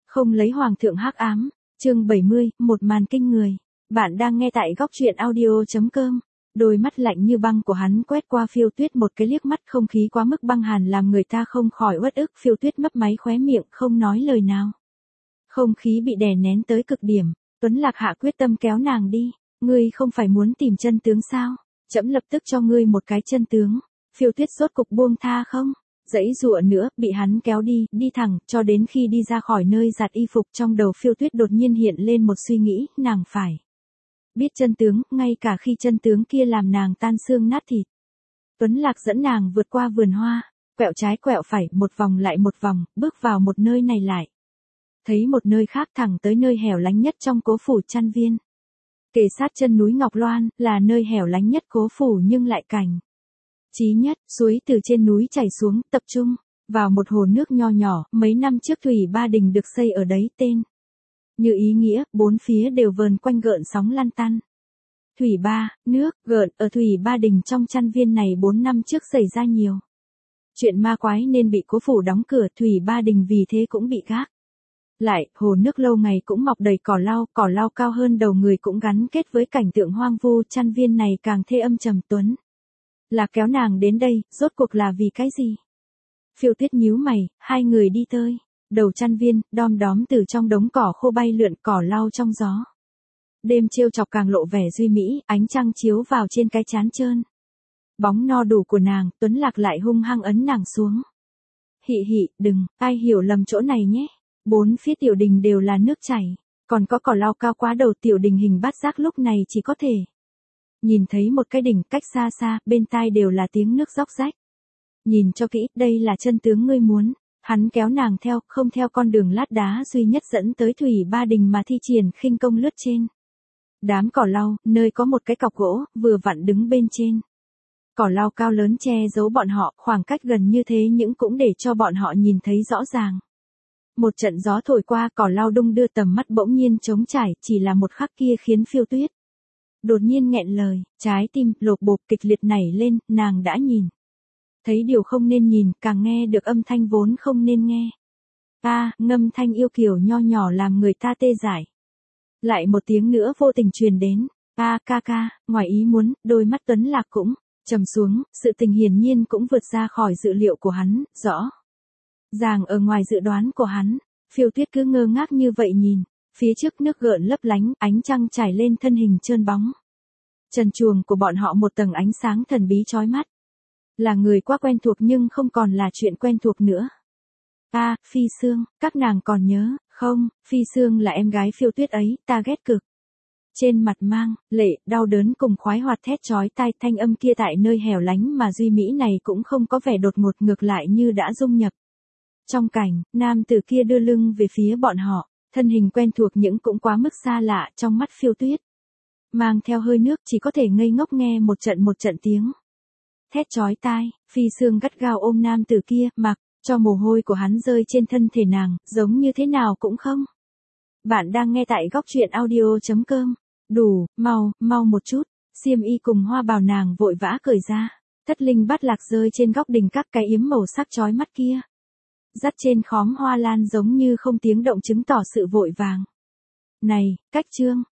Không lấy hoàng thượng hắc ám, chương 70, một màn kinh người. Bạn đang nghe tại góc truyện audio.com. Đôi mắt lạnh như băng của hắn quét qua Phiêu Tuyết một cái liếc mắt, không khí quá mức băng hàn làm người ta không khỏi uất ức. Phiêu Tuyết mấp máy khóe miệng không nói lời nào. Không khí bị đè nén tới cực điểm, Tuấn Lạc hạ quyết tâm kéo nàng đi. Ngươi không phải muốn tìm chân tướng sao? Trẫm lập tức cho ngươi một cái chân tướng. Phiêu Tuyết rốt cục buông tha không? Dãy dụa nữa, bị hắn kéo đi thẳng, cho đến khi đi ra khỏi nơi giặt y phục, trong đầu Phiêu Tuyết đột nhiên hiện lên một suy nghĩ, nàng phải biết chân tướng, ngay cả khi chân tướng kia làm nàng tan xương nát thịt. Tuấn Lạc dẫn nàng vượt qua vườn hoa, quẹo trái quẹo phải, một vòng lại một vòng, bước vào một nơi này lại. Thấy một nơi khác, thẳng tới nơi hẻo lánh nhất trong cố phủ Chăn Viên. Kề sát chân núi Ngọc Loan, là nơi hẻo lánh nhất cố phủ nhưng lại cảnh chí nhất, suối từ trên núi chảy xuống, tập trung vào một hồ nước nho nhỏ, mấy năm trước Thủy Ba Đình được xây ở đấy, tên như ý nghĩa, bốn phía đều vờn quanh gợn sóng lăn tăn. Thủy Ba, nước, gợn, ở Thủy Ba Đình trong Chăn Viên này 4 năm trước xảy ra nhiều chuyện ma quái nên bị cố phủ đóng cửa, Thủy Ba Đình vì thế cũng bị gác lại. Hồ nước lâu ngày cũng mọc đầy cỏ lau cao hơn đầu người, cũng gắn kết với cảnh tượng hoang vu. Chăn Viên này càng thê âm trầm. Tuấn Lạc kéo nàng đến đây, rốt cuộc là vì cái gì? Phiêu Tuyết nhíu mày, hai người đi tới đầu Chăn Viên, đom đóm từ trong đống cỏ khô bay lượn, cỏ lau trong gió. Đêm trêu chọc càng lộ vẻ duy mỹ, ánh trăng chiếu vào trên cái trán trơn bóng no đủ của nàng. Tuấn Lạc lại hung hăng ấn nàng xuống. Hị, đừng, ai hiểu lầm chỗ này nhé. Bốn phía tiểu đình đều là nước chảy, còn có cỏ lau cao quá đầu. Tiểu đình hình bát giác lúc này chỉ có thể nhìn thấy một cái đỉnh, cách xa xa, bên tai đều là tiếng nước róc rách. Nhìn cho kỹ, đây là chân tướng ngươi muốn. Hắn kéo nàng theo, không theo con đường lát đá duy nhất dẫn tới Thủy Ba Đình mà thi triển khinh công lướt trên đám cỏ lau, nơi có một cái cọc gỗ, vừa vặn đứng bên trên. Cỏ lau cao lớn che giấu bọn họ, khoảng cách gần như thế nhưng cũng để cho bọn họ nhìn thấy rõ ràng. Một trận gió thổi qua, cỏ lau đung đưa, tầm mắt bỗng nhiên trống trải, chỉ là một khắc kia khiến Phiêu Tuyết đột nhiên nghẹn lời, trái tim lộp bộp kịch liệt nảy lên. Nàng đã nhìn thấy điều không nên nhìn, càng nghe được âm thanh vốn không nên nghe. Ngâm thanh yêu kiều nho nhỏ làm người ta tê dại. Lại một tiếng nữa vô tình truyền đến. Ca, ngoài ý muốn, đôi mắt Tuấn Lạc cũng trầm xuống, sự tình hiển nhiên cũng vượt ra khỏi dự liệu của hắn, rõ ràng ở ngoài dự đoán của hắn. Phiêu Tuyết cứ ngơ ngác như vậy nhìn, phía trước nước gợn lấp lánh, ánh trăng trải lên thân hình trơn bóng trần truồng của bọn họ, một tầng ánh sáng thần bí chói mắt. Là người quá quen thuộc nhưng không còn là chuyện quen thuộc nữa. Phi Sương, các nàng còn nhớ không? Phi Sương là em gái Phiêu Tuyết ấy, ta ghét cực. Trên mặt mang lệ, đau đớn cùng khoái hoạt thét chói tai, thanh âm kia tại nơi hẻo lánh mà duy mỹ này cũng không có vẻ đột ngột, ngược lại như đã dung nhập trong cảnh. Nam tử kia đưa lưng về phía bọn họ, thân hình quen thuộc nhưng cũng quá mức xa lạ. Trong mắt Phiêu Tuyết mang theo hơi nước, chỉ có thể ngây ngốc nghe một trận tiếng thét chói tai. Phi Sương gắt gao ôm nam tử kia, mặc cho mồ hôi của hắn rơi trên thân thể nàng, giống như thế nào cũng không. Bạn đang nghe tại góc truyện audio.com. Đủ, mau một chút. Xiêm y cùng hoa bào nàng vội vã cởi ra. Thất linh bát lạc rơi trên góc đình, các cái yếm màu sắc chói mắt kia dắt trên khóm hoa lan giống như không tiếng động, chứng tỏ sự vội vàng. Này, cách trương,